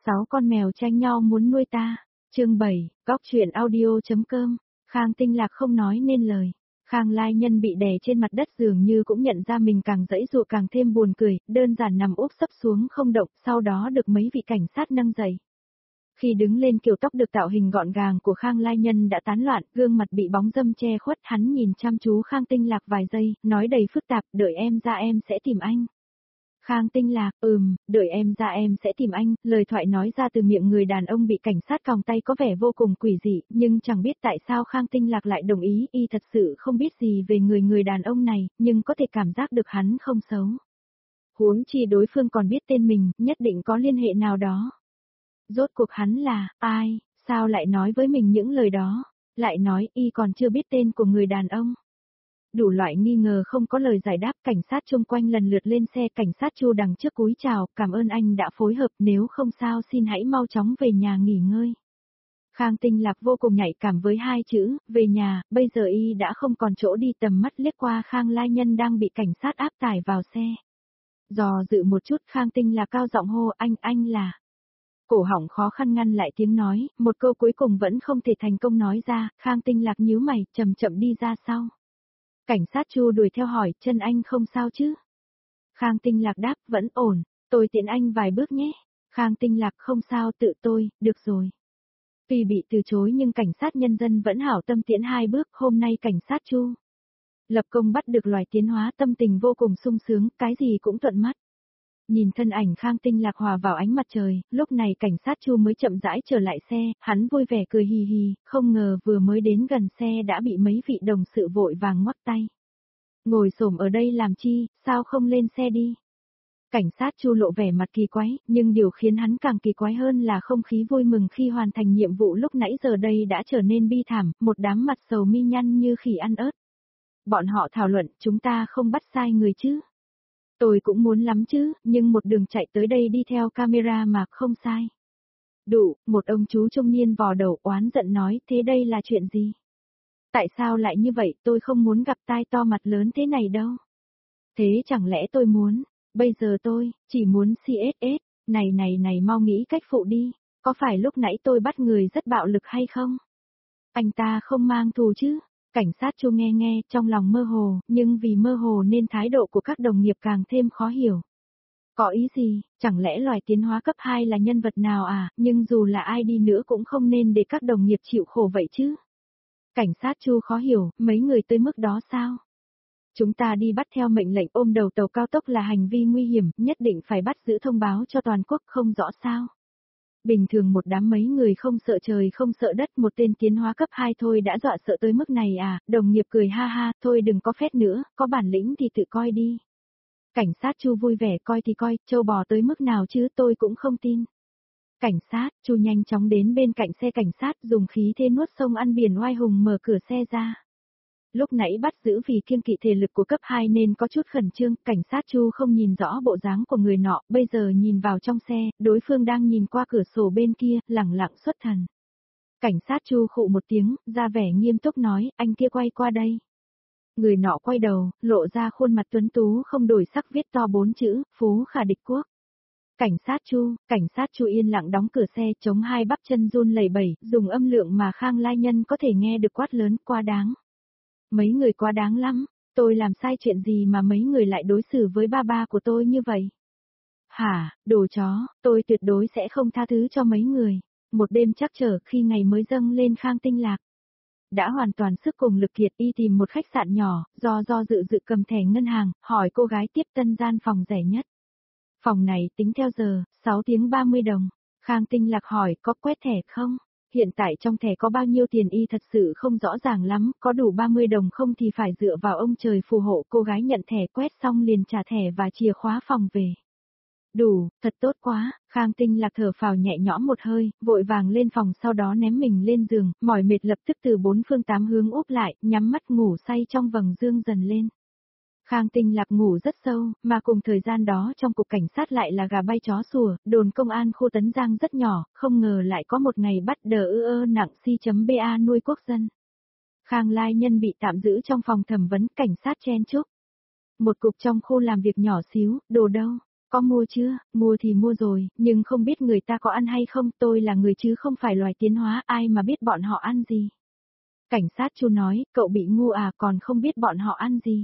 6 con mèo tranh nhau muốn nuôi ta. Chương 7, góc truyện audio.com. Khang Tinh Lạc không nói nên lời. Khang Lai Nhân bị đè trên mặt đất dường như cũng nhận ra mình càng giãy giụa càng thêm buồn cười, đơn giản nằm úp sấp xuống không động, sau đó được mấy vị cảnh sát nâng dậy. Khi đứng lên kiểu tóc được tạo hình gọn gàng của Khang Lai Nhân đã tán loạn, gương mặt bị bóng râm che khuất, hắn nhìn chăm chú Khang Tinh Lạc vài giây, nói đầy phức tạp, đợi em ra em sẽ tìm anh. Khang Tinh Lạc, đợi em ra em sẽ tìm anh, lời thoại nói ra từ miệng người đàn ông bị cảnh sát còng tay có vẻ vô cùng quỷ dị, nhưng chẳng biết tại sao Khang Tinh Lạc lại đồng ý, y thật sự không biết gì về người đàn ông này, nhưng có thể cảm giác được hắn không xấu. Huống chi đối phương còn biết tên mình, nhất định có liên hệ nào đó. Rốt cuộc hắn là, ai, sao lại nói với mình những lời đó, lại nói y còn chưa biết tên của người đàn ông. Đủ loại nghi ngờ không có lời giải đáp, cảnh sát chung quanh lần lượt lên xe, cảnh sát Chu đằng trước cúi chào, cảm ơn anh đã phối hợp, nếu không sao xin hãy mau chóng về nhà nghỉ ngơi. Khang Tinh Lạc vô cùng nhạy cảm với hai chữ, về nhà, bây giờ y đã không còn chỗ đi, tầm mắt liếc qua Khang Lai Nhân đang bị cảnh sát áp tải vào xe. Dò dự một chút, Khang Tinh Lạc cao giọng hô, anh là. Cổ họng khó khăn ngăn lại tiếng nói, một câu cuối cùng vẫn không thể thành công nói ra, Khang Tinh Lạc nhíu mày, chậm chậm đi ra sau. Cảnh sát Chu đuổi theo hỏi, chân anh không sao chứ? Khang Tinh Lạc đáp, vẫn ổn, tôi tiễn anh vài bước nhé. Khang Tinh Lạc không sao, tự tôi, được rồi. Tuy bị từ chối nhưng cảnh sát nhân dân vẫn hảo tâm tiễn 2 bước, hôm nay cảnh sát Chu lập công bắt được loài tiến hóa, tâm tình vô cùng sung sướng, cái gì cũng thuận mắt. Nhìn thân ảnh Khang Tinh Lạc hòa vào ánh mặt trời, lúc này cảnh sát Chu mới chậm rãi trở lại xe, hắn vui vẻ cười hì hì, không ngờ vừa mới đến gần xe đã bị mấy vị đồng sự vội vàng ngoắc tay. Ngồi xổm ở đây làm chi, sao không lên xe đi? Cảnh sát Chu lộ vẻ mặt kỳ quái, nhưng điều khiến hắn càng kỳ quái hơn là không khí vui mừng khi hoàn thành nhiệm vụ lúc nãy giờ đây đã trở nên bi thảm, một đám mặt sầu mi nhăn như khỉ ăn ớt. Bọn họ thảo luận, chúng ta không bắt sai người chứ? Tôi cũng muốn lắm chứ, nhưng một đường chạy tới đây đi theo camera mà không sai. Đủ, một ông chú trung niên vò đầu oán giận nói, thế đây là chuyện gì? Tại sao lại như vậy, tôi không muốn gặp tai to mặt lớn thế này đâu. Thế chẳng lẽ tôi muốn, bây giờ tôi, chỉ muốn CSS, này mau nghĩ cách phụ đi, có phải lúc nãy tôi bắt người rất bạo lực hay không? Anh ta không mang thù chứ? Cảnh sát Chu nghe, trong lòng mơ hồ, nhưng vì mơ hồ nên thái độ của các đồng nghiệp càng thêm khó hiểu. Có ý gì, chẳng lẽ loài tiến hóa cấp 2 là nhân vật nào à, nhưng dù là ai đi nữa cũng không nên để các đồng nghiệp chịu khổ vậy chứ. Cảnh sát Chu khó hiểu, mấy người tới mức đó sao? Chúng ta đi bắt theo mệnh lệnh ôm đầu tàu cao tốc là hành vi nguy hiểm, nhất định phải bắt giữ thông báo cho toàn quốc, không rõ sao. Bình thường một đám mấy người không sợ trời không sợ đất, một tên tiến hóa cấp 2 thôi đã dọa sợ tới mức này à, đồng nghiệp cười ha ha, thôi đừng có phét nữa, có bản lĩnh thì tự coi đi. Cảnh sát Chu vui vẻ, coi thì coi, trâu bò tới mức nào chứ tôi cũng không tin. Cảnh sát, Chu nhanh chóng đến bên cạnh xe cảnh sát, dùng khí thế nuốt sông ăn biển oai hùng mở cửa xe ra. Lúc nãy bắt giữ vì kiêng kỵ thể lực của cấp 2 nên có chút khẩn trương, cảnh sát Chu không nhìn rõ bộ dáng của người nọ, bây giờ nhìn vào trong xe, đối phương đang nhìn qua cửa sổ bên kia, lẳng lặng xuất thần. Cảnh sát Chu khụ một tiếng, ra vẻ nghiêm túc nói, anh kia quay qua đây. Người nọ quay đầu, lộ ra khuôn mặt tuấn tú không đổi sắc, viết to 4 chữ, Phú Khả Địch Quốc. Cảnh sát Chu yên lặng đóng cửa xe, chống hai bắp chân run lẩy bẩy, dùng âm lượng mà Khang Lai Nhân có thể nghe được quát lớn, quá đáng. Mấy người quá đáng lắm, tôi làm sai chuyện gì mà mấy người lại đối xử với ba của tôi như vậy? Hả, đồ chó, tôi tuyệt đối sẽ không tha thứ cho mấy người. Một đêm trắc trở khi ngày mới dâng lên Khang Tinh Lạc. Đã hoàn toàn sức cùng lực kiệt, y tìm một khách sạn nhỏ, do dự cầm thẻ ngân hàng, hỏi cô gái tiếp tân gian phòng rẻ nhất. Phòng này tính theo giờ, 6 tiếng 30 đồng. Khang Tinh Lạc hỏi, có quét thẻ không? Hiện tại trong thẻ có bao nhiêu tiền y thật sự không rõ ràng lắm, có đủ 30 đồng không thì phải dựa vào ông trời phù hộ. Cô gái nhận thẻ quét xong liền trả thẻ và chìa khóa phòng về. Đủ, thật tốt quá, Khang Tinh Lạc thở phào nhẹ nhõm một hơi, vội vàng lên phòng sau đó ném mình lên giường, mỏi mệt lập tức từ 4 phương 8 hướng úp lại, nhắm mắt ngủ say trong vầng dương dần lên. Khang Tinh Lạc ngủ rất sâu, mà cùng thời gian đó trong cục cảnh sát lại là gà bay chó sủa, đồn công an khu Tấn Giang rất nhỏ, không ngờ lại có một ngày bắt nặng si.ba nuôi quốc dân. Khang Lai Nhân bị tạm giữ trong phòng thẩm vấn, cảnh sát chen chúc. Một cục trong khu làm việc nhỏ xíu, đồ đâu? Có mua chưa? Mua thì mua rồi, nhưng không biết người ta có ăn hay không, tôi là người chứ không phải loài tiến hóa, ai mà biết bọn họ ăn gì. Cảnh sát Chu nói, cậu bị ngu à, còn không biết bọn họ ăn gì.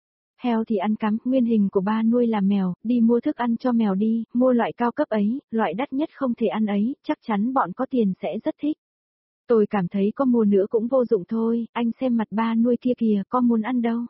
Heo thì ăn cắm, nguyên hình của ba nuôi là mèo, đi mua thức ăn cho mèo đi, mua loại cao cấp ấy, loại đắt nhất không thể ăn ấy, chắc chắn bọn có tiền sẽ rất thích. Tôi cảm thấy có mua nữa cũng vô dụng thôi, anh xem mặt ba nuôi kia kìa, có muốn ăn đâu.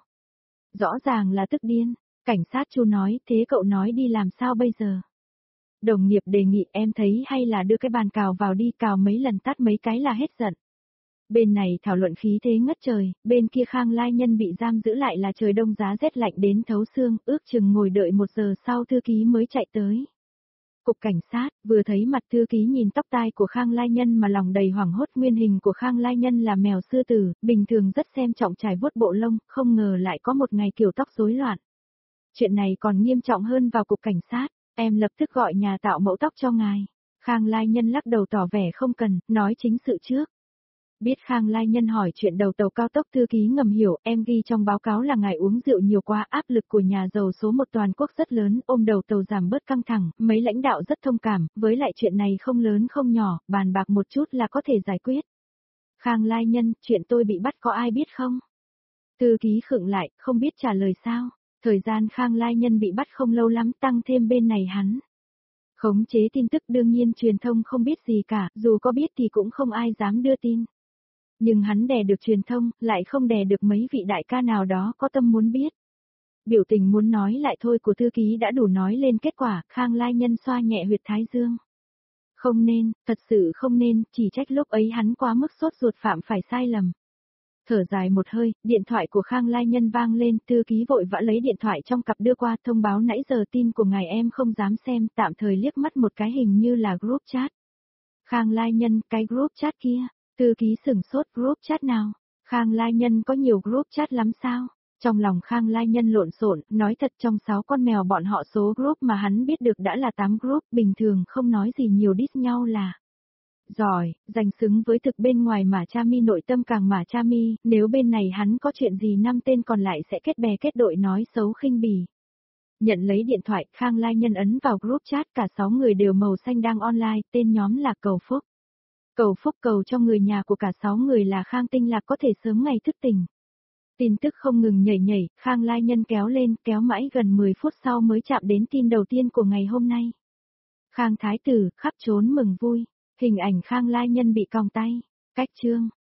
Rõ ràng là tức điên. Cảnh sát Chu nói, thế cậu nói đi làm sao bây giờ? Đồng nghiệp đề nghị, em thấy hay là đưa cái bàn cào vào đi, cào mấy lần tát mấy cái là hết giận. Bên này thảo luận khí thế ngất trời, bên kia Khang Lai Nhân bị giam giữ lại là trời đông giá rét lạnh đến thấu xương, ước chừng ngồi đợi 1 giờ sau thư ký mới chạy tới. Cục cảnh sát, vừa thấy mặt thư ký nhìn tóc tai của Khang Lai Nhân mà lòng đầy hoảng hốt, nguyên hình của Khang Lai Nhân là mèo sư tử, bình thường rất xem trọng trải vuốt bộ lông, không ngờ lại có một ngày kiểu tóc rối loạn. Chuyện này còn nghiêm trọng hơn vào cục cảnh sát, em lập tức gọi nhà tạo mẫu tóc cho ngài. Khang Lai Nhân lắc đầu tỏ vẻ không cần, nói chính sự trước. Biết Khang Lai Nhân hỏi chuyện đầu tàu cao tốc, thư ký ngầm hiểu, em ghi trong báo cáo là ngài uống rượu nhiều quá, áp lực của nhà giàu số 1 toàn quốc rất lớn, ôm đầu tàu giảm bớt căng thẳng, mấy lãnh đạo rất thông cảm, với lại chuyện này không lớn không nhỏ, bàn bạc một chút là có thể giải quyết. Khang Lai Nhân, chuyện tôi bị bắt có ai biết không? Thư ký khựng lại, không biết trả lời sao. Thời gian Khang Lai Nhân bị bắt không lâu lắm, tăng thêm bên này hắn. Khống chế tin tức, đương nhiên truyền thông không biết gì cả, dù có biết thì cũng không ai dám đưa tin. Nhưng hắn đè được truyền thông, lại không đè được mấy vị đại ca nào đó có tâm muốn biết. Biểu tình muốn nói lại thôi của thư ký đã đủ nói lên kết quả, Khang Lai Nhân xoa nhẹ huyệt thái dương. Không nên, thật sự không nên, chỉ trách lúc ấy hắn quá mức sốt ruột phạm phải sai lầm. Thở dài một hơi, điện thoại của Khang Lai Nhân vang lên, thư ký vội vã lấy điện thoại trong cặp đưa qua, thông báo nãy giờ tin của ngài em không dám xem, tạm thời liếc mắt một cái hình như là group chat. Khang Lai Nhân, cái group chat kia, thư ký sửng sốt, group chat nào? Khang Lai Nhân có nhiều group chat lắm sao? Trong lòng Khang Lai Nhân lộn xộn, nói thật trong 6 con mèo bọn họ số group mà hắn biết được đã là 8 group, bình thường không nói gì nhiều diss nhau là giỏi, danh xứng với thực bên ngoài mà cha mi nội tâm càng mà cha mi, nếu bên này hắn có chuyện gì 5 tên còn lại sẽ kết bè kết đội nói xấu khinh bỉ. Nhận lấy điện thoại, Khang Lai Nhân ấn vào group chat, cả 6 người đều màu xanh đang online, tên nhóm là cầu phúc. Cầu phúc cầu cho người nhà của cả 6 người là Khang Tinh Lạc có thể sớm ngày thức tỉnh. Tin tức không ngừng nhảy nhảy, Khang Lai Nhân kéo lên, kéo mãi gần 10 phút sau mới chạm đến tin đầu tiên của ngày hôm nay. Khang Thái Tử, khắp trốn mừng vui. Hình ảnh Khang Lai Nhân bị còng tay. Cách chương.